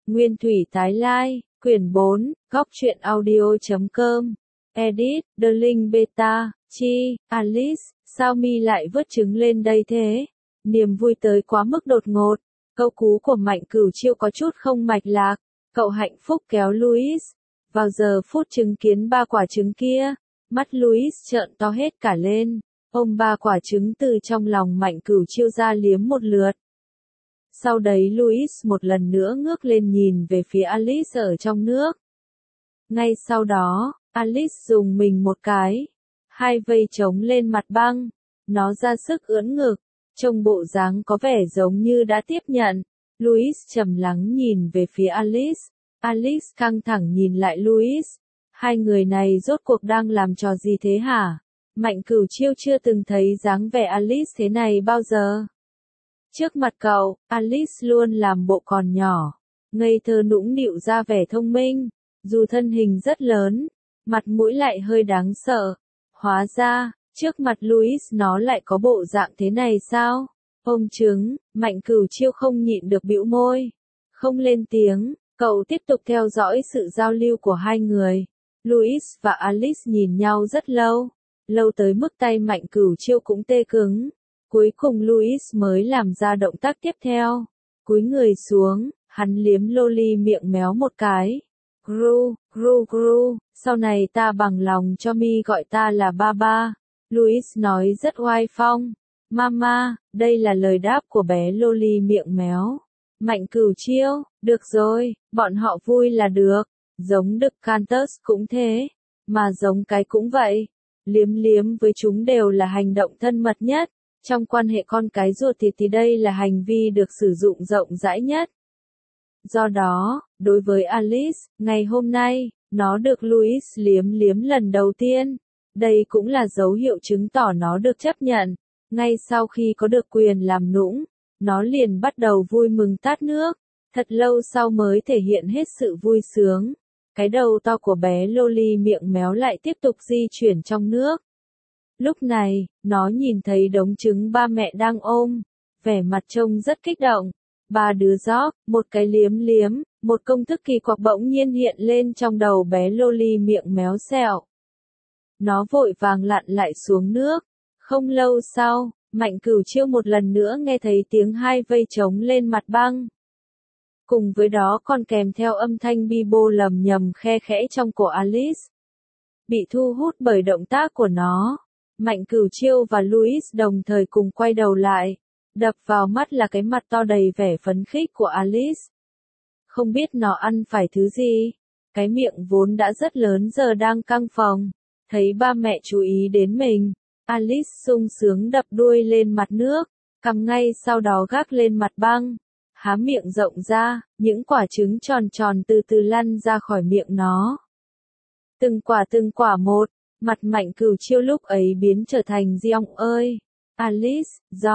Nguyên thủy tái lai, quyển 4, góc truyện audio.com. Edit, The Linh Beta, Chi, Alice, sao mi lại vớt trứng lên đây thế? Niềm vui tới quá mức đột ngột. Câu cú của Mạnh Cửu Chiêu có chút không mạch lạc. Cậu hạnh phúc kéo Louis. Vào giờ phút chứng kiến ba quả trứng kia, mắt Louis trợn to hết cả lên. Ôm ba quả trứng từ trong lòng Mạnh Cửu Chiêu ra liếm một lượt. Sau đấy Louis một lần nữa ngước lên nhìn về phía Alice ở trong nước. Ngay sau đó, Alice dùng mình một cái. Hai vây trống lên mặt băng. Nó ra sức ưỡn ngực. Trông bộ dáng có vẻ giống như đã tiếp nhận. Louis trầm lắng nhìn về phía Alice. Alice căng thẳng nhìn lại Louis. Hai người này rốt cuộc đang làm trò gì thế hả? Mạnh Cửu Chiêu chưa từng thấy dáng vẻ Alice thế này bao giờ. Trước mặt cậu, Alice luôn làm bộ còn nhỏ, ngây thơ nũng nịu ra vẻ thông minh, dù thân hình rất lớn, mặt mũi lại hơi đáng sợ. Hóa ra, trước mặt Louis nó lại có bộ dạng thế này sao? Ôm trứng, Mạnh Cửu Chiêu không nhịn được bĩu môi, không lên tiếng, cậu tiếp tục theo dõi sự giao lưu của hai người. Louis và Alice nhìn nhau rất lâu, lâu tới mức tay Mạnh Cửu Chiêu cũng tê cứng. Cuối cùng Louis mới làm ra động tác tiếp theo. Cúi người xuống, hắn liếm loli miệng méo một cái. Gru, gru gru, sau này ta bằng lòng cho mi gọi ta là Baba. Louis nói rất oai phong. Mama, đây là lời đáp của bé loli miệng méo. Mạnh Cửu Chiêu, được rồi, bọn họ vui là được. Giống Đức Cantus cũng thế, mà giống cái cũng vậy. Liếm liếm với chúng đều là hành động thân mật nhất. Trong quan hệ con cái ruột thì đây là hành vi được sử dụng rộng rãi nhất. Do đó, đối với Alice, ngày hôm nay, nó được Louis liếm liếm lần đầu tiên. Đây cũng là dấu hiệu chứng tỏ nó được chấp nhận. Ngay sau khi có được quyền làm nũng, nó liền bắt đầu vui mừng tát nước. Thật lâu sau mới thể hiện hết sự vui sướng. Cái đầu to của bé loli miệng méo lại tiếp tục di chuyển trong nước. Lúc này, nó nhìn thấy đống trứng ba mẹ đang ôm, vẻ mặt trông rất kích động. Ba đứa gióc, một cái liếm liếm, một công thức kỳ quặc bỗng nhiên hiện lên trong đầu bé loli miệng méo xẹo. Nó vội vàng lặn lại xuống nước. Không lâu sau, Mạnh Cửu Chiêu một lần nữa nghe thấy tiếng hai vây trống lên mặt băng. Cùng với đó còn kèm theo âm thanh bi bô lầm nhầm khe khẽ trong cổ Alice. Bị thu hút bởi động tác của nó, Mạnh Cửu Chiêu và Louis đồng thời cùng quay đầu lại. Đập vào mắt là cái mặt to đầy vẻ phấn khích của Alice. Không biết nó ăn phải thứ gì. Cái miệng vốn đã rất lớn giờ đang căng phồng. Thấy ba mẹ chú ý đến mình, Alice sung sướng đập đuôi lên mặt nước, cầm ngay sau đó gác lên mặt băng. Há miệng rộng ra, những quả trứng tròn tròn từ từ lăn ra khỏi miệng nó. Từng quả một. Mặt Mạnh Cửu Chiêu lúc ấy biến trở thành giọng ơi. Alice,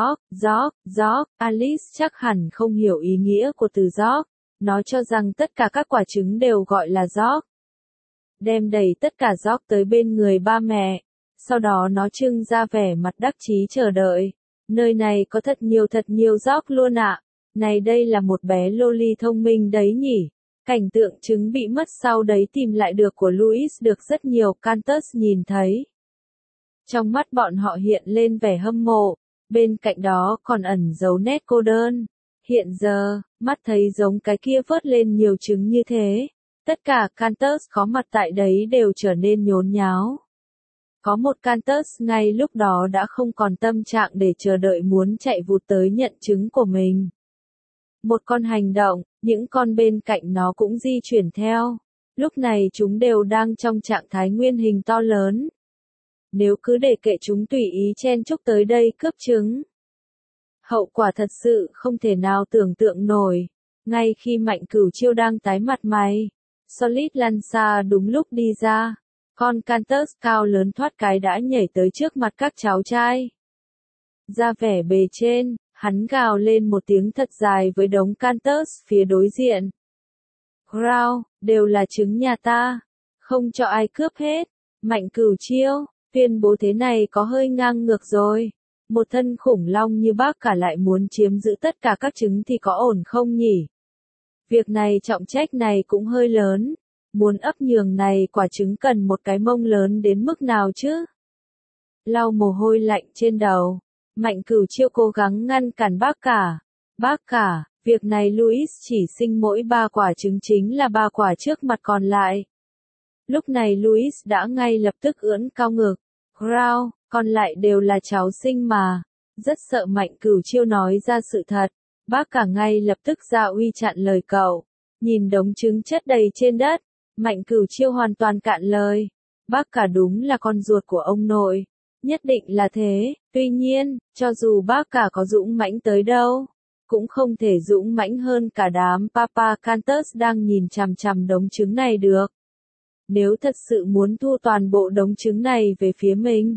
gióc, Alice chắc hẳn không hiểu ý nghĩa của từ gióc. Nó cho rằng tất cả các quả trứng đều gọi là gióc. Đem đầy tất cả gióc tới bên người ba mẹ. Sau đó nó trưng ra vẻ mặt đắc chí chờ đợi. Nơi này có thật nhiều gióc luôn ạ. Này đây là một bé loli thông minh đấy nhỉ. Cảnh tượng trứng bị mất sau đấy tìm lại được của Louis được rất nhiều Cantus nhìn thấy. Trong mắt bọn họ hiện lên vẻ hâm mộ, bên cạnh đó còn ẩn giấu nét cô đơn. Hiện giờ, mắt thấy giống cái kia vớt lên nhiều trứng như thế. Tất cả Cantus có mặt tại đấy đều trở nên nhốn nháo. Có một Cantus ngay lúc đó đã không còn tâm trạng để chờ đợi muốn chạy vụt tới nhận trứng của mình. Một con hành động, những con bên cạnh nó cũng di chuyển theo. Lúc này chúng đều đang trong trạng thái nguyên hình to lớn. Nếu cứ để kệ chúng tùy ý chen chúc tới đây cướp trứng, hậu quả thật sự không thể nào tưởng tượng nổi. Ngay khi Mạnh Cửu Chiêu đang tái mặt mày, Solid Lanza đúng lúc đi ra. Con Cantus cao lớn thoát cái đã nhảy tới trước mặt các cháu trai. Ra vẻ bề trên, hắn gào lên một tiếng thật dài với đống Cantus phía đối diện. Growl, đều là trứng nhà ta, không cho ai cướp hết. Mạnh Cửu Chiêu, tuyên bố thế này có hơi ngang ngược rồi. Một thân khủng long như bác cả lại muốn chiếm giữ tất cả các trứng thì có ổn không nhỉ? Việc này trọng trách này cũng hơi lớn. Muốn ấp nhường này quả trứng cần một cái mông lớn đến mức nào chứ? Lau mồ hôi lạnh trên đầu. Mạnh Cửu Chiêu cố gắng ngăn cản bác cả. Bác cả, việc này Louis chỉ sinh mỗi 3 quả trứng chính là 3 quả trước mặt còn lại. Lúc này Louis đã ngay lập tức ưỡn cao ngực. Growl, còn lại đều là cháu sinh mà. Rất sợ Mạnh Cửu Chiêu nói ra sự thật. Bác cả ngay lập tức ra uy chặn lời cậu. Nhìn đống trứng chất đầy trên đất. Mạnh Cửu Chiêu hoàn toàn cạn lời. Bác cả đúng là con ruột của ông nội. Nhất định là thế, tuy nhiên, cho dù bác cả có dũng mãnh tới đâu, cũng không thể dũng mãnh hơn cả đám Papa Cantus đang nhìn chằm chằm đống trứng này được. Nếu thật sự muốn thu toàn bộ đống trứng này về phía mình,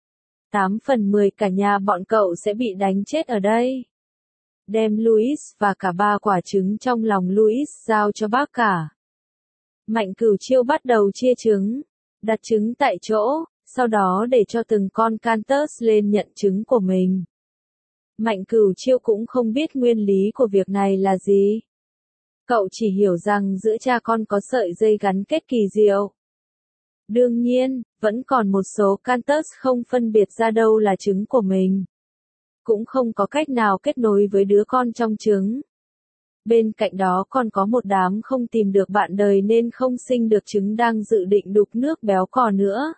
8 phần 10 cả nhà bọn cậu sẽ bị đánh chết ở đây. Đem Louis và cả 3 quả trứng trong lòng Louis giao cho bác cả. Mạnh Cửu Chiêu bắt đầu chia trứng, đặt trứng tại chỗ, sau đó để cho từng con Cantus lên nhận trứng của mình. Mạnh Cửu Chiêu cũng không biết nguyên lý của việc này là gì. Cậu chỉ hiểu rằng giữa cha con có sợi dây gắn kết kỳ diệu. Đương nhiên, vẫn còn một số Cantus không phân biệt ra đâu là trứng của mình. Cũng không có cách nào kết nối với đứa con trong trứng. Bên cạnh đó còn có một đám không tìm được bạn đời nên không sinh được trứng đang dự định đục nước béo cò nữa.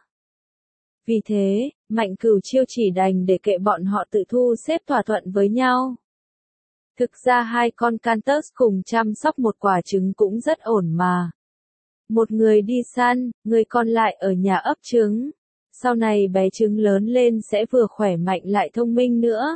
Vì thế, Mạnh Cửu Chiêu chỉ đành để kệ bọn họ tự thu xếp thỏa thuận với nhau. Thực ra 2 con Cantus cùng chăm sóc một quả trứng cũng rất ổn mà. Một người đi săn, người còn lại ở nhà ấp trứng. Sau này bé trứng lớn lên sẽ vừa khỏe mạnh lại thông minh nữa.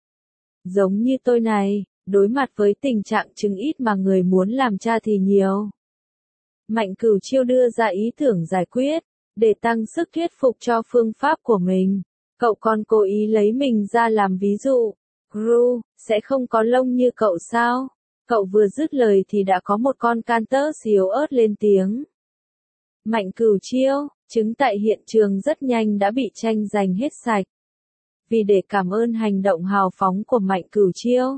Giống như tôi này, đối mặt với tình trạng trứng ít mà người muốn làm cha thì nhiều. Mạnh Cửu Chiêu đưa ra ý tưởng giải quyết. Để tăng sức thuyết phục cho phương pháp của mình, cậu còn cố ý lấy mình ra làm ví dụ. Gru, sẽ không có lông như cậu sao? Cậu vừa dứt lời thì đã có một con Cantus yếu ớt lên tiếng. Mạnh Cửu Chiêu, trứng tại hiện trường rất nhanh đã bị tranh giành hết sạch. Vì để cảm ơn hành động hào phóng của Mạnh Cửu Chiêu,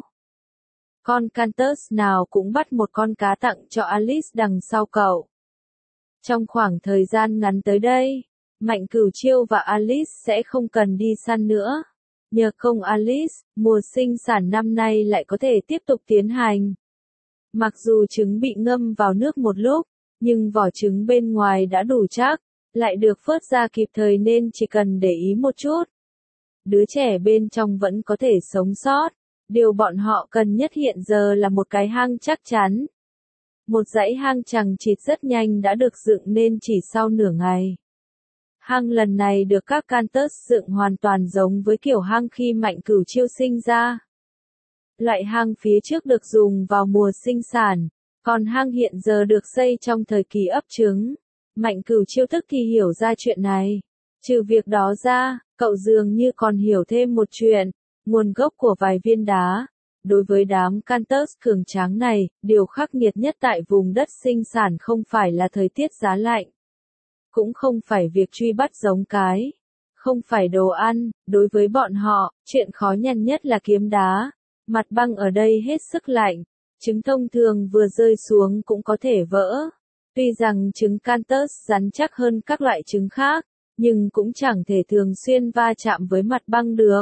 con Cantus nào cũng bắt một con cá tặng cho Alice đằng sau cậu. Trong khoảng thời gian ngắn tới đây, Mạnh Cửu Chiêu và Alice sẽ không cần đi săn nữa. Nhờ công Alice, mùa sinh sản năm nay lại có thể tiếp tục tiến hành. Mặc dù trứng bị ngâm vào nước một lúc, nhưng vỏ trứng bên ngoài đã đủ chắc, lại được vớt ra kịp thời nên chỉ cần để ý một chút. Đứa trẻ bên trong vẫn có thể sống sót. Điều bọn họ cần nhất hiện giờ là một cái hang chắc chắn. Một dãy hang chằng chịt rất nhanh đã được dựng nên chỉ sau nửa ngày. Hang lần này được các Cantus dựng hoàn toàn giống với kiểu hang khi Mạnh Cửu Chiêu sinh ra. Loại hang phía trước được dùng vào mùa sinh sản, còn hang hiện giờ được xây trong thời kỳ ấp trứng. Mạnh Cửu Chiêu tức thì hiểu ra chuyện này. Trừ việc đó ra, cậu dường như còn hiểu thêm một chuyện, nguồn gốc của vài viên đá. Đối với đám Cantus cường tráng này, điều khắc nghiệt nhất tại vùng đất sinh sản không phải là thời tiết giá lạnh. Cũng không phải việc truy bắt giống cái. Không phải đồ ăn, đối với bọn họ, chuyện khó nhằn nhất là kiếm đá. Mặt băng ở đây hết sức lạnh. Trứng thông thường vừa rơi xuống cũng có thể vỡ. Tuy rằng trứng Cantus rắn chắc hơn các loại trứng khác, nhưng cũng chẳng thể thường xuyên va chạm với mặt băng được.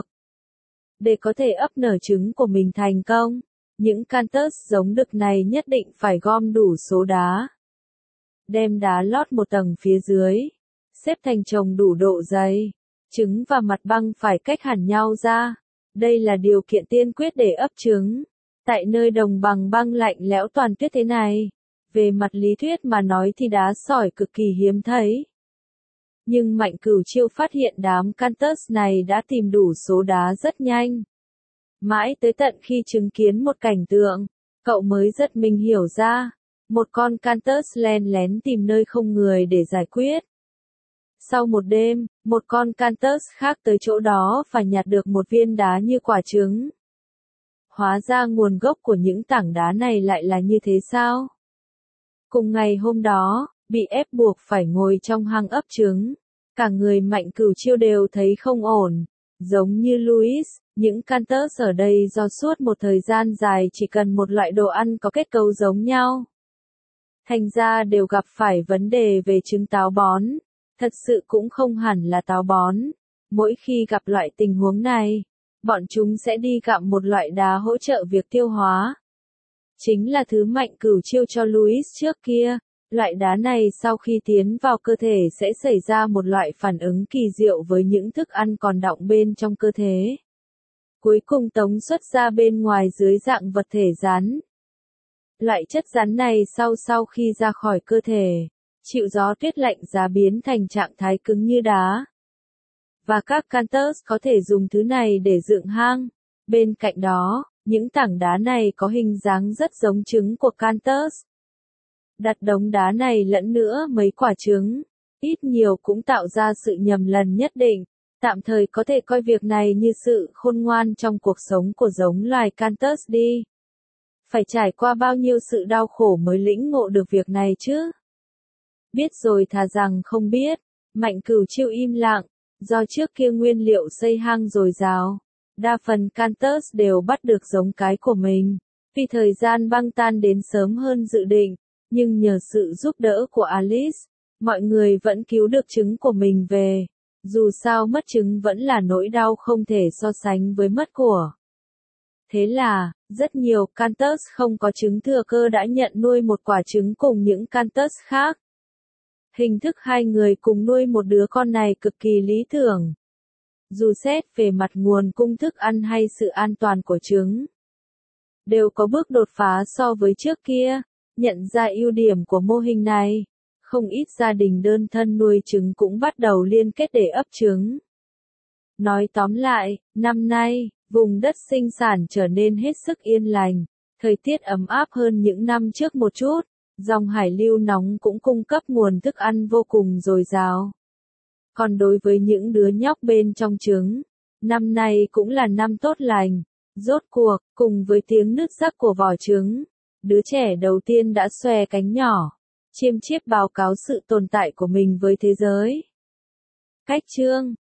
Để có thể ấp nở trứng của mình thành công, những Cantus giống đực này nhất định phải gom đủ số đá. Đem đá lót một tầng phía dưới, xếp thành chồng đủ độ dày. Trứng và mặt băng phải cách hẳn nhau ra. Đây là điều kiện tiên quyết để ấp trứng. Tại nơi đồng bằng băng lạnh lẽo toàn tuyết thế này, về mặt lý thuyết mà nói thì đá sỏi cực kỳ hiếm thấy. Nhưng Mạnh Cửu Chiêu phát hiện đám Cantus này đã tìm đủ số đá rất nhanh. Mãi tới tận khi chứng kiến một cảnh tượng, cậu mới giật mình hiểu ra, một con Cantus len lén tìm nơi không người để giải quyết. Sau một đêm, một con Cantus khác tới chỗ đó và nhặt được một viên đá như quả trứng. Hóa ra nguồn gốc của những tảng đá này lại là như thế sao? Cùng ngày hôm đó, bị ép buộc phải ngồi trong hang ấp trứng. Cả người Mạnh Cửu Chiêu đều thấy không ổn. Giống như Louis, Những Cantus ở đây do suốt một thời gian dài chỉ cần một loại đồ ăn có kết cấu giống nhau. Thành ra đều gặp phải vấn đề về trứng táo bón. Thật sự cũng không hẳn là táo bón. Mỗi khi gặp loại tình huống này, bọn chúng sẽ đi gặm một loại đá hỗ trợ việc tiêu hóa. Chính là thứ Mạnh Cửu chiêu cho Louis trước kia. Loại đá này sau khi tiến vào cơ thể sẽ xảy ra một loại phản ứng kỳ diệu với những thức ăn còn đọng bên trong cơ thể. Cuối cùng tống xuất ra bên ngoài dưới dạng vật thể rắn. Loại chất rắn này sau khi ra khỏi cơ thể, chịu gió tuyết lạnh giá biến thành trạng thái cứng như đá. Và các Cantus có thể dùng thứ này để dựng hang. Bên cạnh đó, những tảng đá này có hình dáng rất giống trứng của Cantus. Đặt đống đá này lẫn nữa mấy quả trứng, ít nhiều cũng tạo ra sự nhầm lẫn nhất định. Tạm thời có thể coi việc này như sự khôn ngoan trong cuộc sống của giống loài Cantus đi. Phải trải qua bao nhiêu sự đau khổ mới lĩnh ngộ được việc này chứ? Biết rồi thà rằng không biết. Mạnh Cửu chiêu im lặng, do trước kia nguyên liệu xây hang dồi dào. Đa phần Cantus đều bắt được giống cái của mình. Vì thời gian băng tan đến sớm hơn dự định, nhưng nhờ sự giúp đỡ của Alice, mọi người vẫn cứu được trứng của mình về. Dù sao mất trứng vẫn là nỗi đau không thể so sánh với mất của. Thế là, rất nhiều Cantus không có trứng thừa cơ đã nhận nuôi một quả trứng cùng những Cantus khác. Hình thức hai người cùng nuôi một đứa con này cực kỳ lý tưởng. Dù xét về mặt nguồn cung thức ăn hay sự an toàn của trứng, đều có bước đột phá so với trước kia. Nhận ra ưu điểm của mô hình này, không ít gia đình đơn thân nuôi trứng cũng bắt đầu liên kết để ấp trứng. Nói tóm lại, năm nay, vùng đất sinh sản trở nên hết sức yên lành, thời tiết ấm áp hơn những năm trước một chút, dòng hải lưu nóng cũng cung cấp nguồn thức ăn vô cùng dồi dào. Còn đối với những đứa nhóc bên trong trứng, năm nay cũng là năm tốt lành. Rốt cuộc, cùng với tiếng nứt rắc của vỏ trứng, đứa trẻ đầu tiên đã xòe cánh nhỏ, chiêm chiếp báo cáo sự tồn tại của mình với thế giới. Cách chương